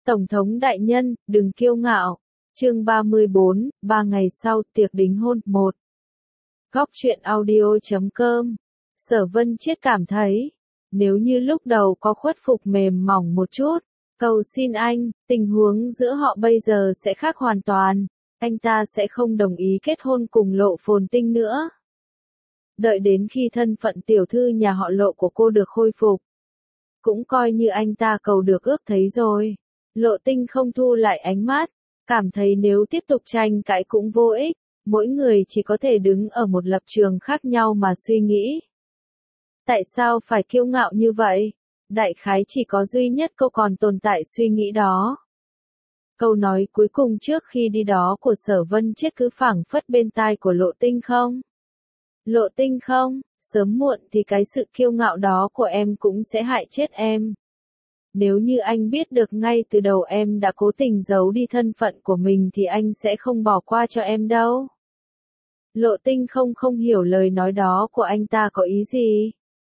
Tổng thống đại nhân, đừng kiêu ngạo. Chương 34, 3 ngày sau, tiệc đính hôn, 1. Góc truyện audio.com. Sở Vân Chiết cảm thấy, nếu như lúc đầu có khuất phục mềm mỏng một chút, cầu xin anh, tình huống giữa họ bây giờ sẽ khác hoàn toàn, anh ta sẽ không đồng ý kết hôn cùng Lộ Phồn Tinh nữa. Đợi đến khi thân phận tiểu thư nhà họ Lộ của cô được khôi phục, cũng coi như anh ta cầu được ước thấy rồi. Lộ Tinh không thu lại ánh mắt, cảm thấy nếu tiếp tục tranh cãi cũng vô ích, mỗi người chỉ có thể đứng ở một lập trường khác nhau mà suy nghĩ. Tại sao phải kiêu ngạo như vậy? Đại khái chỉ có duy nhất cô còn tồn tại suy nghĩ đó. Câu nói cuối cùng trước khi đi đó của Sở Vân Chiết cứ phảng phất bên tai của Lộ Tinh không? Lộ Tinh không, sớm muộn thì cái sự kiêu ngạo đó của em cũng sẽ hại chết em. Nếu như anh biết được ngay từ đầu em đã cố tình giấu đi thân phận của mình thì anh sẽ không bỏ qua cho em đâu. Lộ Tinh không hiểu lời nói đó của anh ta có ý gì.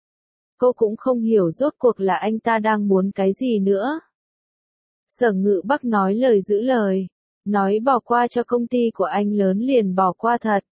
Cô cũng không hiểu rốt cuộc là anh ta đang muốn cái gì nữa. Sở Ngự Bắc nói lời giữ lời, nói bỏ qua cho công ty của anh lớn liền bỏ qua thật.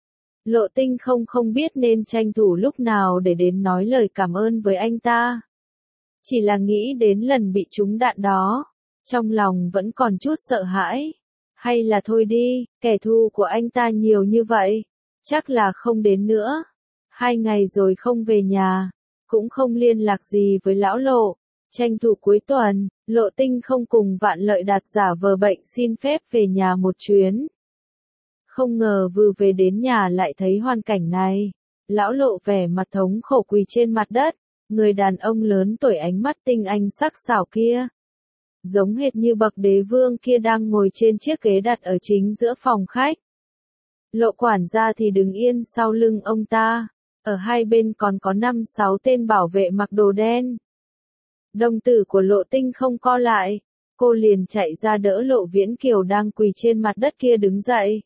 Lộ Tinh không biết nên tranh thủ lúc nào để đến nói lời cảm ơn với anh ta. Chỉ là nghĩ đến lần bị trúng đạn đó, trong lòng vẫn còn chút sợ hãi. Hay là thôi đi, kẻ thù của anh ta nhiều như vậy, chắc là không đến nữa. 2 ngày rồi không về nhà, cũng không liên lạc gì với lão Lộ. Tranh thủ cuối tuần, Lộ Tinh không cùng Vạn Lợi Đạt giả vờ bệnh xin phép về nhà một chuyến. Không ngờ vừa về đến nhà lại thấy hoàn cảnh này. Lão Lộ vẻ mặt thống khổ quỳ trên mặt đất, người đàn ông lớn tuổi ánh mắt tinh anh sắc sảo kia. Giống hệt như bậc đế vương kia đang ngồi trên chiếc ghế đặt ở chính giữa phòng khách. Lộ quản gia thì đứng yên sau lưng ông ta, ở hai bên còn có 5-6 tên bảo vệ mặc đồ đen. Đồng tử của Lộ Tinh không co lại, cô liền chạy ra đỡ Lộ Viễn Kiều đang quỳ trên mặt đất kia đứng dậy.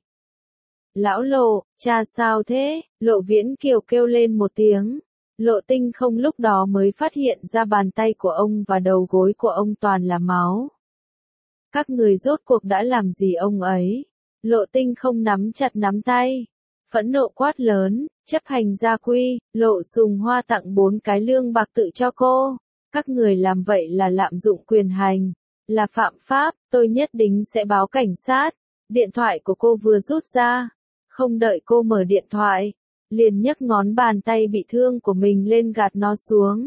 Lão Lộ, cha sao thế? Lộ Viễn Kiều kêu lên một tiếng. Lộ Tinh không lúc đó mới phát hiện ra bàn tay của ông và đầu gối của ông toàn là máu. Các người rốt cuộc đã làm gì ông ấy? Lộ Tinh không nắm chặt nắm tay, phẫn nộ quát lớn, chấp hành gia quy. Lộ Sùng Hoa tặng 4 cái lương bạc tự cho cô. Các người làm vậy là lạm dụng quyền hành, là phạm pháp, tôi nhất định sẽ báo cảnh sát. Điện thoại của cô vừa rút ra, không đợi cô mở điện thoại, liền nhấc ngón bàn tay bị thương của mình lên gạt nó xuống.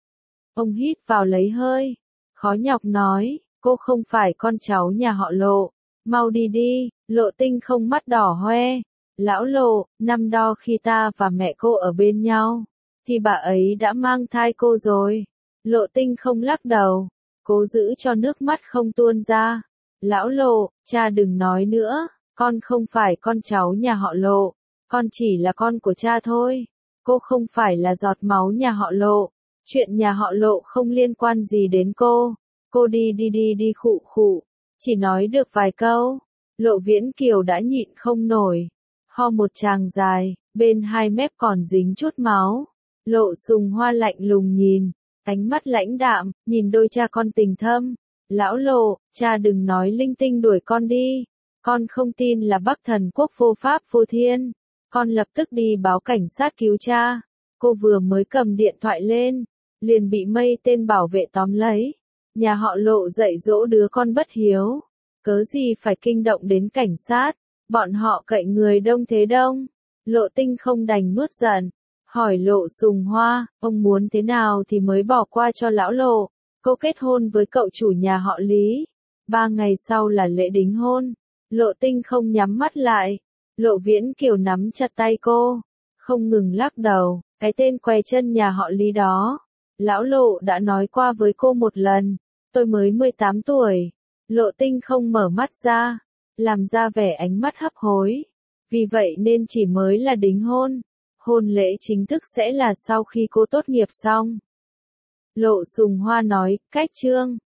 Ông hít vào lấy hơi, khó nhọc nói, cô không phải con cháu nhà họ Lộ, mau đi đi. Lộ Tinh không mắt đỏ hoe, lão Lộ, năm đó khi ta và mẹ cô ở bên nhau, thì bà ấy đã mang thai cô rồi. Lộ Tinh không lắc đầu, cố giữ cho nước mắt không tuôn ra. Lão Lộ, cha đừng nói nữa, con không phải con cháu nhà họ Lộ, con chỉ là con của cha thôi. Cô không phải là giọt máu nhà họ Lộ, chuyện nhà họ Lộ không liên quan gì đến cô. Cô đi khụ khụ, chỉ nói được vài câu. Lộ Viễn Kiều đã nhịn không nổi, ho một tràng dài, bên hai mép còn dính chút máu. Lộ Sùng Hoa lạnh lùng nhìn, ánh mắt lãnh đạm, nhìn đôi cha con tình thâm. Lão Lộ, cha đừng nói linh tinh đuổi con đi. Con không tin là Bắc Thần Quốc vô pháp vô thiên. Con lập tức đi báo cảnh sát cứu cha. Cô vừa mới cầm điện thoại lên, liền bị mấy tên bảo vệ tóm lấy. Nhà họ Lộ dạy dỗ đứa con bất hiếu, cớ gì phải kinh động đến cảnh sát, bọn họ cậy người đông thế đông. Lộ Tinh không đành nuốt giận, hỏi Lộ Sùng Hoa, ông muốn thế nào thì mới bỏ qua cho lão Lộ? Cô kết hôn với cậu chủ nhà họ Lý, 3 ngày sau là lễ đính hôn. Lộ Tinh không nhắm mắt lại, Lộ Viễn Kiều nắm chặt tay cô, không ngừng lắc đầu, cái tên què chân nhà họ Lý đó. Lão Lộ đã nói qua với cô một lần, tôi mới 18 tuổi. Lộ Tinh không mở mắt ra, làm ra vẻ ánh mắt hấp hối. Vì vậy nên chỉ mới là đính hôn. Hôn lễ chính thức sẽ là sau khi cô tốt nghiệp xong. Lộ Sùng Hoa nói, cách chương.